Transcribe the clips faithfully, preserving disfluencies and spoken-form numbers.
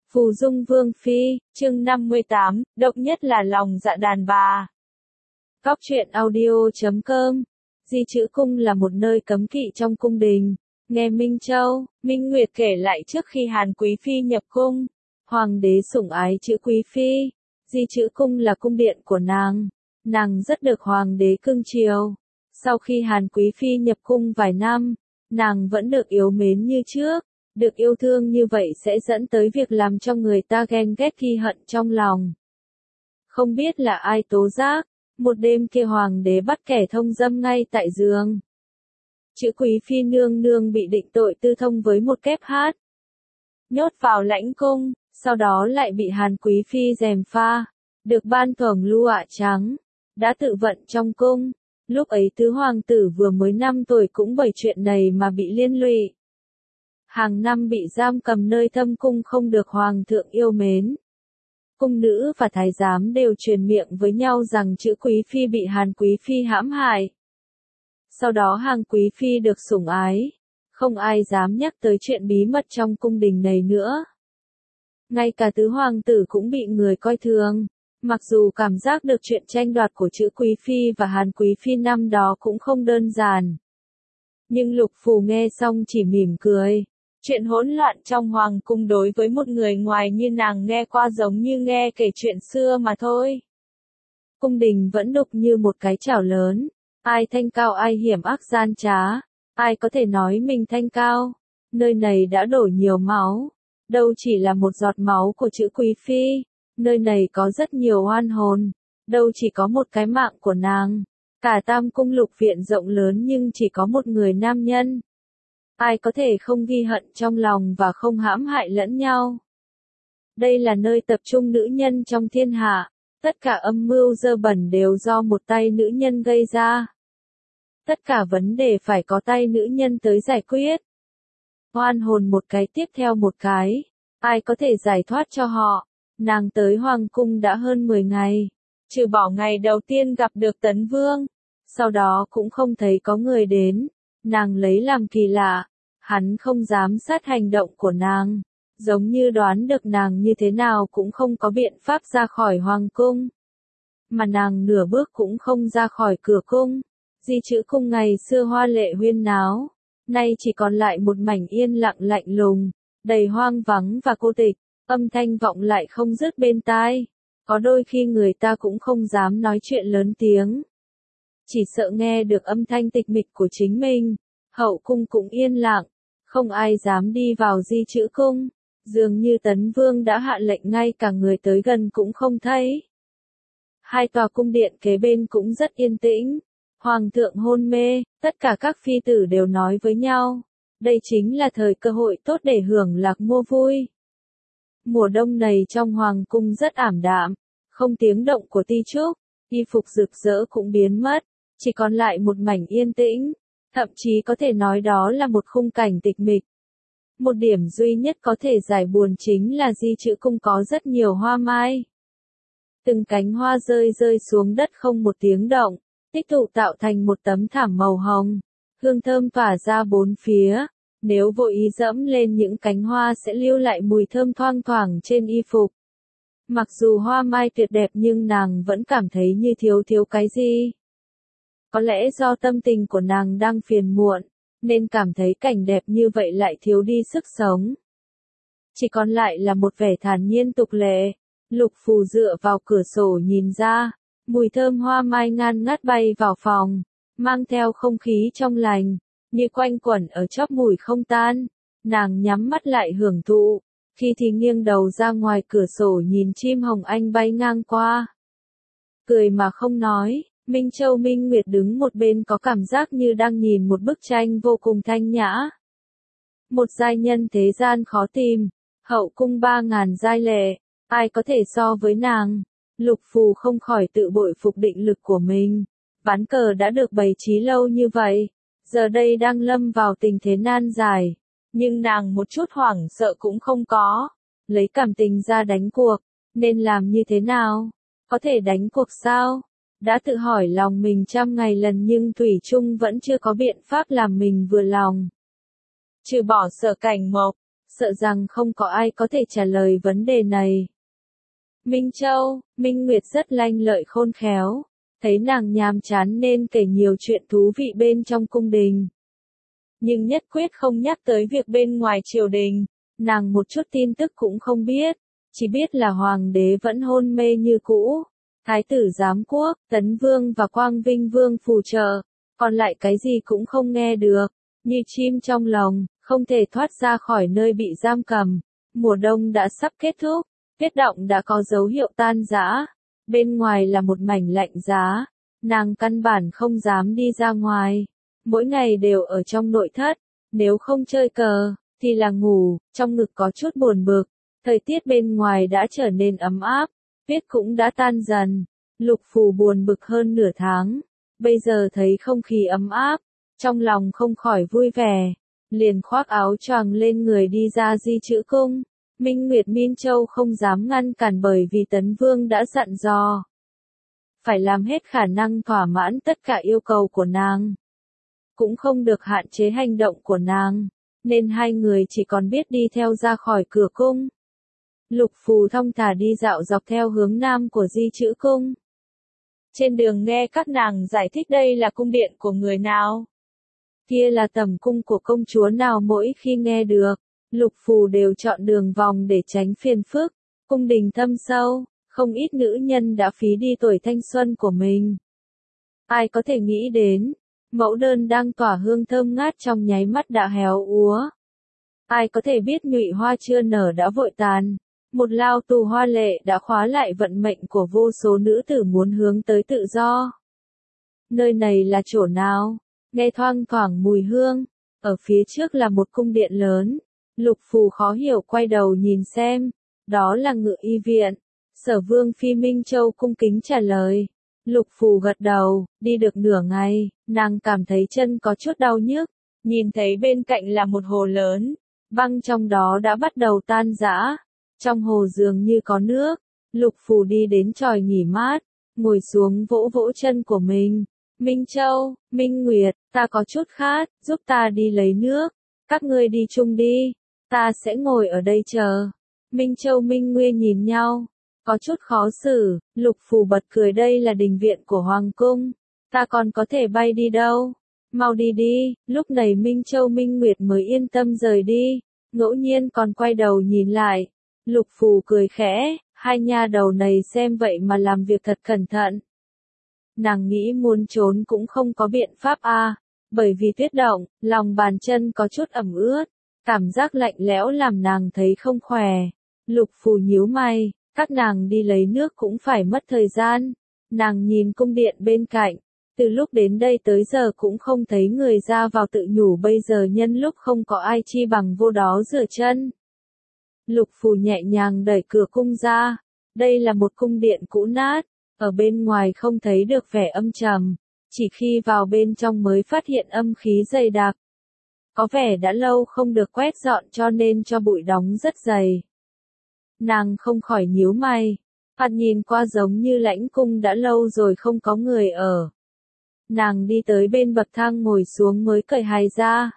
Phù Dung Vương Phi, chương năm mươi tám, độc nhất là lòng dạ đàn bà. Cóc truyện audio chấm com. Di Chữ Cung là một nơi cấm kỵ trong cung đình. Nghe Minh Châu, Minh Nguyệt kể lại trước khi Hàn Quý Phi nhập cung, Hoàng đế sủng ái Chữ Quý Phi. Di Chữ Cung là cung điện của nàng. Nàng rất được Hoàng đế cưng chiều. Sau khi Hàn Quý Phi nhập cung vài năm, nàng vẫn được yêu mến như trước. Được yêu thương như vậy sẽ dẫn tới việc làm cho người ta ghen ghét ghi hận trong lòng. Không biết là ai tố giác, một đêm kia Hoàng đế bắt kẻ thông dâm ngay tại giường. Chữ Quý Phi nương nương bị định tội tư thông với một kép hát. Nhốt vào lãnh cung, sau đó lại bị Hàn Quý Phi gièm pha, được ban thưởng lụa trắng, đã tự vận trong cung. Lúc ấy tứ hoàng tử vừa mới năm tuổi cũng bởi chuyện này mà bị liên lụy. Hàng năm bị giam cầm nơi thâm cung không được hoàng thượng yêu mến. Cung nữ và thái giám đều truyền miệng với nhau rằng Chữ Quý Phi bị Hàn Quý Phi hãm hại. Sau đó Hàn Quý Phi được sủng ái, không ai dám nhắc tới chuyện bí mật trong cung đình này nữa. Ngay cả tứ hoàng tử cũng bị người coi thường, mặc dù cảm giác được chuyện tranh đoạt của Chữ Quý Phi và Hàn Quý Phi năm đó cũng không đơn giản. Nhưng Lục Phù nghe xong chỉ mỉm cười. Chuyện hỗn loạn trong hoàng cung đối với một người ngoài như nàng nghe qua giống như nghe kể chuyện xưa mà thôi. Cung đình vẫn đục như một cái chảo lớn, ai thanh cao ai hiểm ác gian trá, ai có thể nói mình thanh cao. Nơi này đã đổ nhiều máu, đâu chỉ là một giọt máu của Chữ Quý Phi, nơi này có rất nhiều oan hồn, đâu chỉ có một cái mạng của nàng. Cả Tam Cung Lục Viện rộng lớn nhưng chỉ có một người nam nhân. Ai có thể không ghi hận trong lòng và không hãm hại lẫn nhau. Đây là nơi tập trung nữ nhân trong thiên hạ, tất cả âm mưu dơ bẩn đều do một tay nữ nhân gây ra. Tất cả vấn đề phải có tay nữ nhân tới giải quyết. Oan hồn một cái tiếp theo một cái, ai có thể giải thoát cho họ. Nàng tới hoàng cung đã hơn mười ngày, trừ bỏ ngày đầu tiên gặp được Tấn Vương, sau đó cũng không thấy có người đến. Nàng lấy làm kỳ lạ, hắn không dám sát hành động của nàng, giống như đoán được nàng như thế nào cũng không có biện pháp ra khỏi hoàng cung. Mà nàng nửa bước cũng không ra khỏi cửa cung. Di Chữ Cung ngày xưa hoa lệ huyên náo, nay chỉ còn lại một mảnh yên lặng lạnh lùng, đầy hoang vắng và cô tịch, âm thanh vọng lại không dứt bên tai. Có đôi khi người ta cũng không dám nói chuyện lớn tiếng, chỉ sợ nghe được âm thanh tịch mịch của chính mình. Hậu cung cũng yên lặng, không ai dám đi vào Di Chữ Cung, dường như Tấn Vương đã hạ lệnh ngay cả người tới gần cũng không thấy. Hai tòa cung điện kế bên cũng rất yên tĩnh, hoàng thượng hôn mê, tất cả các phi tử đều nói với nhau, đây chính là thời cơ hội tốt để hưởng lạc mua vui. Mùa đông này trong hoàng cung rất ảm đạm, không tiếng động của ti trúc, y phục rực rỡ cũng biến mất, chỉ còn lại một mảnh yên tĩnh. Thậm chí có thể nói đó là một khung cảnh tịch mịch. Một điểm duy nhất có thể giải buồn chính là Di Chữ Cung có rất nhiều hoa mai. Từng cánh hoa rơi rơi xuống đất không một tiếng động, tích tụ tạo thành một tấm thảm màu hồng. Hương thơm tỏa ra bốn phía, nếu vội ý dẫm lên những cánh hoa sẽ lưu lại mùi thơm thoang thoảng trên y phục. Mặc dù hoa mai tuyệt đẹp nhưng nàng vẫn cảm thấy như thiếu thiếu cái gì. Có lẽ do tâm tình của nàng đang phiền muộn, nên cảm thấy cảnh đẹp như vậy lại thiếu đi sức sống. Chỉ còn lại là một vẻ thản nhiên tục lệ. Lục Phù dựa vào cửa sổ nhìn ra, mùi thơm hoa mai ngát ngát bay vào phòng, mang theo không khí trong lành, như quanh quẩn ở chóp mũi không tan. Nàng nhắm mắt lại hưởng thụ, khi thì nghiêng đầu ra ngoài cửa sổ nhìn chim hồng anh bay ngang qua. Cười mà không nói. Minh Châu Minh Nguyệt đứng một bên có cảm giác như đang nhìn một bức tranh vô cùng thanh nhã. Một giai nhân thế gian khó tìm, hậu cung ba ngàn giai lệ, ai có thể so với nàng. Lục Phù không khỏi tự bội phục định lực của mình. Ván cờ đã được bày trí lâu như vậy, giờ đây đang lâm vào tình thế nan giải. Nhưng nàng một chút hoảng sợ cũng không có. Lấy cảm tình ra đánh cuộc, nên làm như thế nào? Có thể đánh cuộc sao? Đã tự hỏi lòng mình trăm ngày lần nhưng thủy chung vẫn chưa có biện pháp làm mình vừa lòng. Trừ bỏ Sở Cảnh Mộc, sợ rằng không có ai có thể trả lời vấn đề này. Minh Châu, Minh Nguyệt rất lanh lợi khôn khéo, thấy nàng nhàm chán nên kể nhiều chuyện thú vị bên trong cung đình. Nhưng nhất quyết không nhắc tới việc bên ngoài triều đình, nàng một chút tin tức cũng không biết, chỉ biết là hoàng đế vẫn hôn mê như cũ, thái tử giám quốc, tấn vương và quang vinh vương phù trợ, còn lại cái gì cũng không nghe được, như chim trong lồng, không thể thoát ra khỏi nơi bị giam cầm. Mùa đông đã sắp kết thúc, tuyết động đã có dấu hiệu tan rã, bên ngoài là một mảnh lạnh giá, nàng căn bản không dám đi ra ngoài, mỗi ngày đều ở trong nội thất, nếu không chơi cờ, thì là ngủ, trong ngực có chút buồn bực, thời tiết bên ngoài đã trở nên ấm áp, tuyết cũng đã tan dần, Lục Phù buồn bực hơn nửa tháng, bây giờ thấy không khí ấm áp, trong lòng không khỏi vui vẻ, liền khoác áo choàng lên người đi ra Di Chữ Cung. Minh Nguyệt Minh Châu không dám ngăn cản bởi vì Tấn Vương đã dặn dò. Phải làm hết khả năng thỏa mãn tất cả yêu cầu của nàng. Cũng không được hạn chế hành động của nàng, nên hai người chỉ còn biết đi theo ra khỏi cửa cung. Lục Phù thong thả đi dạo dọc theo hướng nam của Di Chữ Cung. Trên đường nghe các nàng giải thích đây là cung điện của người nào. Kia là tẩm cung của công chúa nào, mỗi khi nghe được, Lục Phù đều chọn đường vòng để tránh phiền phức. Cung đình thâm sâu, không ít nữ nhân đã phí đi tuổi thanh xuân của mình. Ai có thể nghĩ đến, mẫu đơn đang tỏa hương thơm ngát trong nháy mắt đã héo úa. Ai có thể biết nhụy hoa chưa nở đã vội tàn. Một lao tù hoa lệ đã khóa lại vận mệnh của vô số nữ tử muốn hướng tới tự do. Nơi này là chỗ nào? Nghe thoang thoảng mùi hương, ở phía trước là một cung điện lớn. Lục Phù khó hiểu quay đầu nhìn xem, đó là Ngự Y viện. Sở Vương Phi Minh Châu cung kính trả lời. Lục Phù gật đầu, đi được nửa ngày, nàng cảm thấy chân có chút đau nhức, nhìn thấy bên cạnh là một hồ lớn, băng trong đó đã bắt đầu tan rã, trong hồ dường như có nước. Lục Phù đi đến chòi nghỉ mát, ngồi xuống vỗ vỗ chân của mình. Minh Châu, Minh Nguyệt, ta có chút khát, giúp ta đi lấy nước, các ngươi đi chung đi, ta sẽ ngồi ở đây chờ. Minh Châu Minh Nguyệt nhìn nhau, có chút khó xử. Lục Phù bật cười, đây là đình viện của Hoàng cung, ta còn có thể bay đi đâu, mau đi đi. Lúc này Minh Châu Minh Nguyệt mới yên tâm rời đi, ngẫu nhiên còn quay đầu nhìn lại. Lục Phù cười khẽ, hai nha đầu này xem vậy mà làm việc thật cẩn thận. Nàng nghĩ muốn trốn cũng không có biện pháp a, à, bởi vì tuyết động, lòng bàn chân có chút ẩm ướt, cảm giác lạnh lẽo làm nàng thấy không khỏe. Lục Phù nhíu mày, các nàng đi lấy nước cũng phải mất thời gian. Nàng nhìn cung điện bên cạnh, từ lúc đến đây tới giờ cũng không thấy người ra vào, tự nhủ bây giờ nhân lúc không có ai chi bằng vô đó rửa chân. Lục Phù nhẹ nhàng đẩy cửa cung ra, đây là một cung điện cũ nát, ở bên ngoài không thấy được vẻ âm trầm, chỉ khi vào bên trong mới phát hiện âm khí dày đặc. Có vẻ đã lâu không được quét dọn cho nên cho bụi đóng rất dày. Nàng không khỏi nhíu mày, thoạt nhìn qua giống như lãnh cung đã lâu rồi không có người ở. Nàng đi tới bên bậc thang ngồi xuống mới cởi hài ra.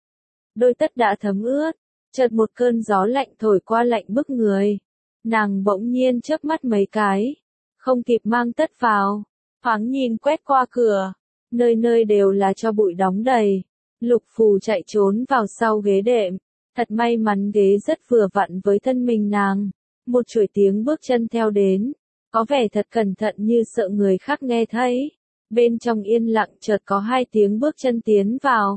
Đôi tất đã thấm ướt, chợt một cơn gió lạnh thổi qua lạnh bức người. Nàng bỗng nhiên chớp mắt mấy cái, không kịp mang tất vào, thoáng nhìn quét qua cửa, nơi nơi đều là tro bụi đóng đầy. Lục Phù chạy trốn vào sau ghế đệm, thật may mắn ghế rất vừa vặn với thân mình nàng. Một chuỗi tiếng bước chân theo đến, có vẻ thật cẩn thận như sợ người khác nghe thấy. Bên trong yên lặng chợt có hai tiếng bước chân tiến vào.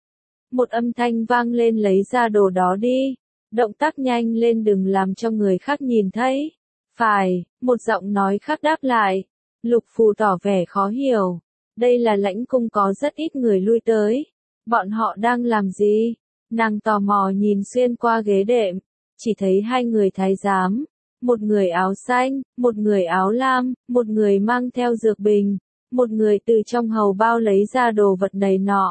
Một âm thanh vang lên, lấy ra đồ đó đi, động tác nhanh lên đừng làm cho người khác nhìn thấy. Phải, một giọng nói khác đáp lại. Lục Phù tỏ vẻ khó hiểu, đây là lãnh cung có rất ít người lui tới, bọn họ đang làm gì? Nàng tò mò nhìn xuyên qua ghế đệm, chỉ thấy hai người thái giám, một người áo xanh, một người áo lam, một người mang theo dược bình, một người từ trong hầu bao lấy ra đồ vật này nọ.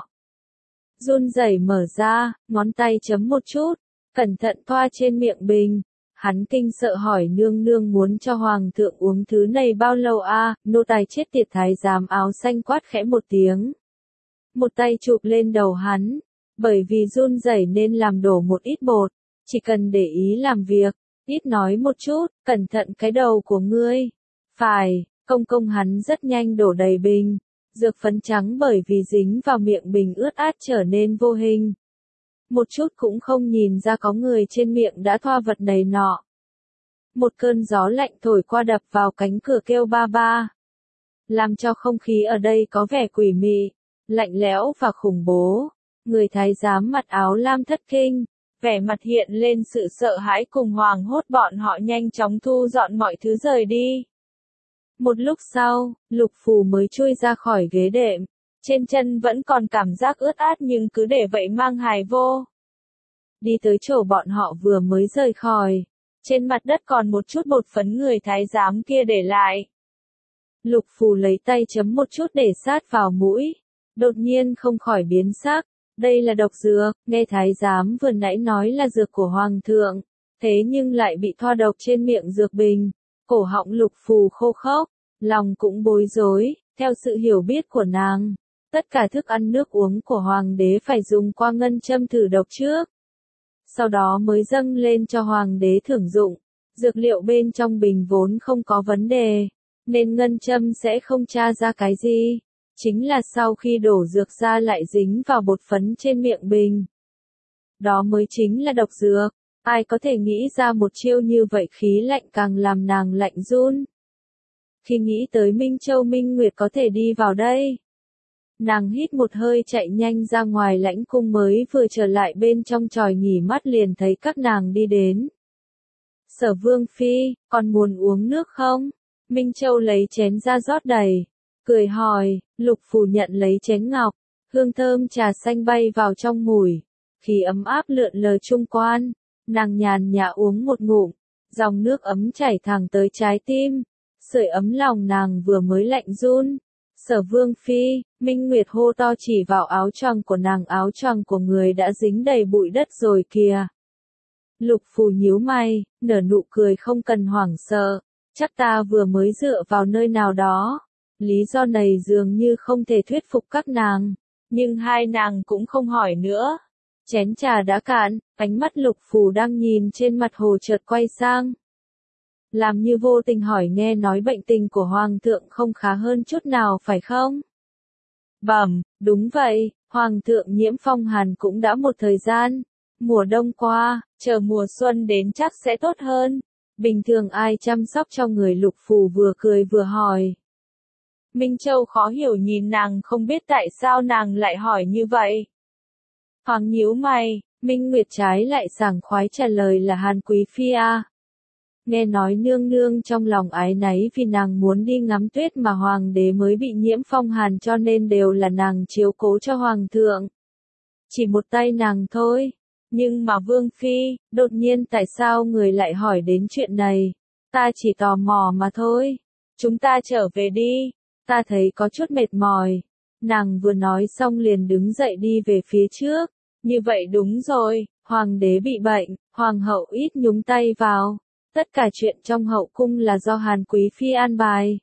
Run rẩy mở ra, ngón tay chấm một chút, cẩn thận thoa trên miệng bình. Hắn kinh sợ hỏi, nương nương muốn cho hoàng thượng uống thứ này bao lâu a? À? Nô tài chết tiệt. Thái giám áo xanh quát khẽ một tiếng, một tay chụp lên đầu hắn, bởi vì run rẩy nên làm đổ một ít bột. Chỉ cần để ý làm việc, ít nói một chút, cẩn thận cái đầu của ngươi. Phải, công công hắn rất nhanh đổ đầy bình. Dược phấn trắng bởi vì dính vào miệng bình ướt át trở nên vô hình. Một chút cũng không nhìn ra có người trên miệng đã thoa vật này nọ. Một cơn gió lạnh thổi qua đập vào cánh cửa kêu ba ba. Làm cho không khí ở đây có vẻ quỷ mị, lạnh lẽo và khủng bố. Người thái giám mặc áo lam thất kinh, vẻ mặt hiện lên sự sợ hãi cùng hoảng hốt, bọn họ nhanh chóng thu dọn mọi thứ rời đi. Một lúc sau, Lục Phù mới chui ra khỏi ghế đệm, trên chân vẫn còn cảm giác ướt át nhưng cứ để vậy mang hài vô. Đi tới chỗ bọn họ vừa mới rời khỏi, trên mặt đất còn một chút bột phấn người thái giám kia để lại. Lục Phù lấy tay chấm một chút để sát vào mũi, đột nhiên không khỏi biến sắc. Đây là độc dược, nghe thái giám vừa nãy nói là dược của hoàng thượng, thế nhưng lại bị thoa độc trên miệng dược bình. Cổ họng Lục Phù khô khốc, lòng cũng bối rối, theo sự hiểu biết của nàng. Tất cả thức ăn nước uống của hoàng đế phải dùng qua ngân châm thử độc trước. Sau đó mới dâng lên cho hoàng đế thưởng dụng. Dược liệu bên trong bình vốn không có vấn đề, nên ngân châm sẽ không tra ra cái gì. Chính là sau khi đổ dược ra lại dính vào bột phấn trên miệng bình. Đó mới chính là độc dược. Ai có thể nghĩ ra một chiêu như vậy, khí lạnh càng làm nàng lạnh run. Khi nghĩ tới Minh Châu Minh Nguyệt có thể đi vào đây, nàng hít một hơi chạy nhanh ra ngoài lãnh cung, mới vừa trở lại bên trong tròi nghỉ mắt liền thấy các nàng đi đến. Sở Vương Phi, còn muốn uống nước không? Minh Châu lấy chén ra rót đầy, cười hỏi. Lục Phù nhận lấy chén ngọc, hương thơm trà xanh bay vào trong mũi, khí ấm áp lượn lờ chung quanh. Nàng nhàn nhã uống một ngụm, dòng nước ấm chảy thẳng tới trái tim, sưởi ấm lòng nàng vừa mới lạnh run. Sở Vương Phi, Minh Nguyệt hô to chỉ vào áo choàng của nàng, áo choàng của người đã dính đầy bụi đất rồi kìa. Lục Phù nhíu mày, nở nụ cười không cần hoảng sợ, chắc ta vừa mới dựa vào nơi nào đó. Lý do này dường như không thể thuyết phục các nàng, nhưng hai nàng cũng không hỏi nữa. Chén trà đã cạn, ánh mắt Lục Phù đang nhìn trên mặt hồ chợt quay sang. Làm như vô tình hỏi, nghe nói bệnh tình của Hoàng thượng không khá hơn chút nào phải không? Bẩm, đúng vậy, Hoàng thượng nhiễm phong hàn cũng đã một thời gian. Mùa đông qua, chờ mùa xuân đến chắc sẽ tốt hơn. Bình thường ai chăm sóc cho người? Lục Phù vừa cười vừa hỏi. Minh Châu khó hiểu nhìn nàng, không biết tại sao nàng lại hỏi như vậy. Hoàng nhíu mày, Minh Nguyệt trái lại sảng khoái trả lời là Hàn Quý Phi à. Nghe nói nương nương trong lòng ái náy vì nàng muốn đi ngắm tuyết mà hoàng đế mới bị nhiễm phong hàn, cho nên đều là nàng chiếu cố cho hoàng thượng. Chỉ một tay nàng thôi. Nhưng mà Vương Phi, đột nhiên tại sao người lại hỏi đến chuyện này? Ta chỉ tò mò mà thôi. Chúng ta trở về đi. Ta thấy có chút mệt mỏi. Nàng vừa nói xong liền đứng dậy đi về phía trước. Như vậy đúng rồi, hoàng đế bị bệnh, hoàng hậu ít nhúng tay vào. Tất cả chuyện trong hậu cung là do Hàn Quý Phi an bài.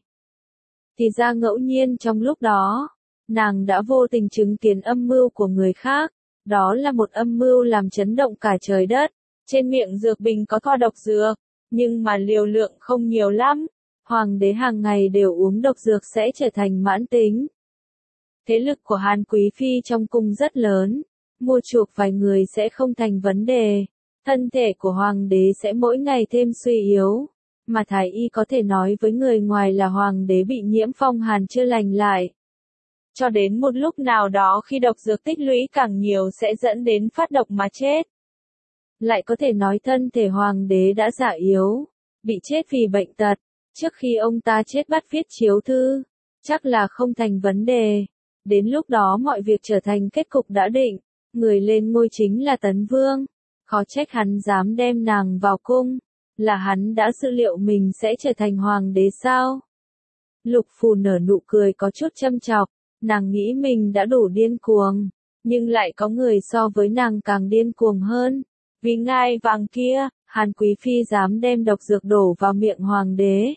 Thì ra ngẫu nhiên trong lúc đó, nàng đã vô tình chứng kiến âm mưu của người khác. Đó là một âm mưu làm chấn động cả trời đất. Trên miệng dược bình có thoa độc dược, nhưng mà liều lượng không nhiều lắm. Hoàng đế hàng ngày đều uống độc dược sẽ trở thành mãn tính. Thế lực của Hàn Quý Phi trong cung rất lớn, mua chuộc vài người sẽ không thành vấn đề. Thân thể của hoàng đế sẽ mỗi ngày thêm suy yếu, mà thái y có thể nói với người ngoài là hoàng đế bị nhiễm phong hàn chưa lành lại. Cho đến một lúc nào đó khi độc dược tích lũy càng nhiều sẽ dẫn đến phát độc mà chết. Lại có thể nói thân thể hoàng đế đã già yếu, bị chết vì bệnh tật. Trước khi ông ta chết bắt viết chiếu thư, chắc là không thành vấn đề. Đến lúc đó mọi việc trở thành kết cục đã định, người lên ngôi chính là Tấn Vương. Khó trách hắn dám đem nàng vào cung, là hắn đã dự liệu mình sẽ trở thành hoàng đế sao? Lục Phù nở nụ cười có chút châm chọc, nàng nghĩ mình đã đủ điên cuồng, nhưng lại có người so với nàng càng điên cuồng hơn. Vì ngai vàng kia, Hàn Quý Phi dám đem độc dược đổ vào miệng hoàng đế.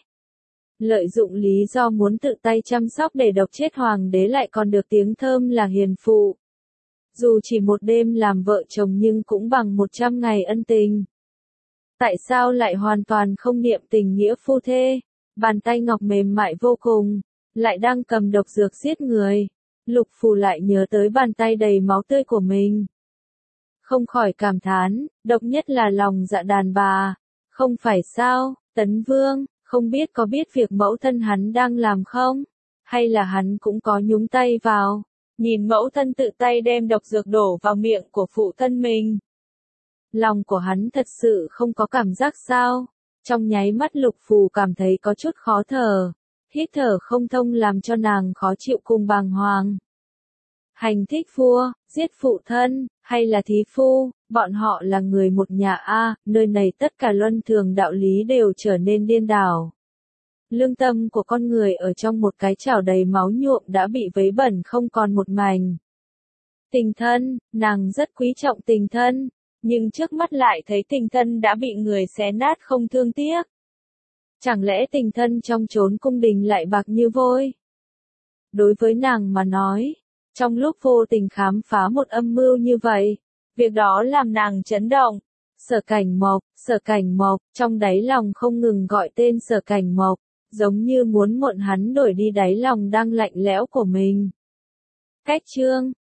Lợi dụng lý do muốn tự tay chăm sóc để độc chết hoàng đế, lại còn được tiếng thơm là hiền phụ. Dù chỉ một đêm làm vợ chồng nhưng cũng bằng một trăm ngày ân tình. Tại sao lại hoàn toàn không niệm tình nghĩa phu thê? Bàn tay ngọc mềm mại vô cùng, lại đang cầm độc dược giết người. Lục Phù lại nhớ tới bàn tay đầy máu tươi của mình. Không khỏi cảm thán, độc nhất là lòng dạ đàn bà. Không phải sao, Tấn Vương, không biết có biết việc mẫu thân hắn đang làm không? Hay là hắn cũng có nhúng tay vào? Nhìn mẫu thân tự tay đem độc dược đổ vào miệng của phụ thân mình. Lòng của hắn thật sự không có cảm giác sao? Trong nháy mắt Lục Phù cảm thấy có chút khó thở. Hít thở không thông làm cho nàng khó chịu cùng bàng hoàng. Hành thích vua, giết phụ thân, hay là thí phu, bọn họ là người một nhà a, nơi này tất cả luân thường đạo lý đều trở nên điên đảo. Lương tâm của con người ở trong một cái chảo đầy máu nhuộm đã bị vấy bẩn không còn một mảnh. Tình thân, nàng rất quý trọng tình thân, nhưng trước mắt lại thấy tình thân đã bị người xé nát không thương tiếc. Chẳng lẽ tình thân trong chốn cung đình lại bạc như vôi? Đối với nàng mà nói, trong lúc vô tình khám phá một âm mưu như vậy, việc đó làm nàng chấn động. Sở Cảnh Mộc, Sở Cảnh Mộc, trong đáy lòng không ngừng gọi tên Sở Cảnh Mộc, giống như muốn muộn hắn đổi đi đáy lòng đang lạnh lẽo của mình. Cách chương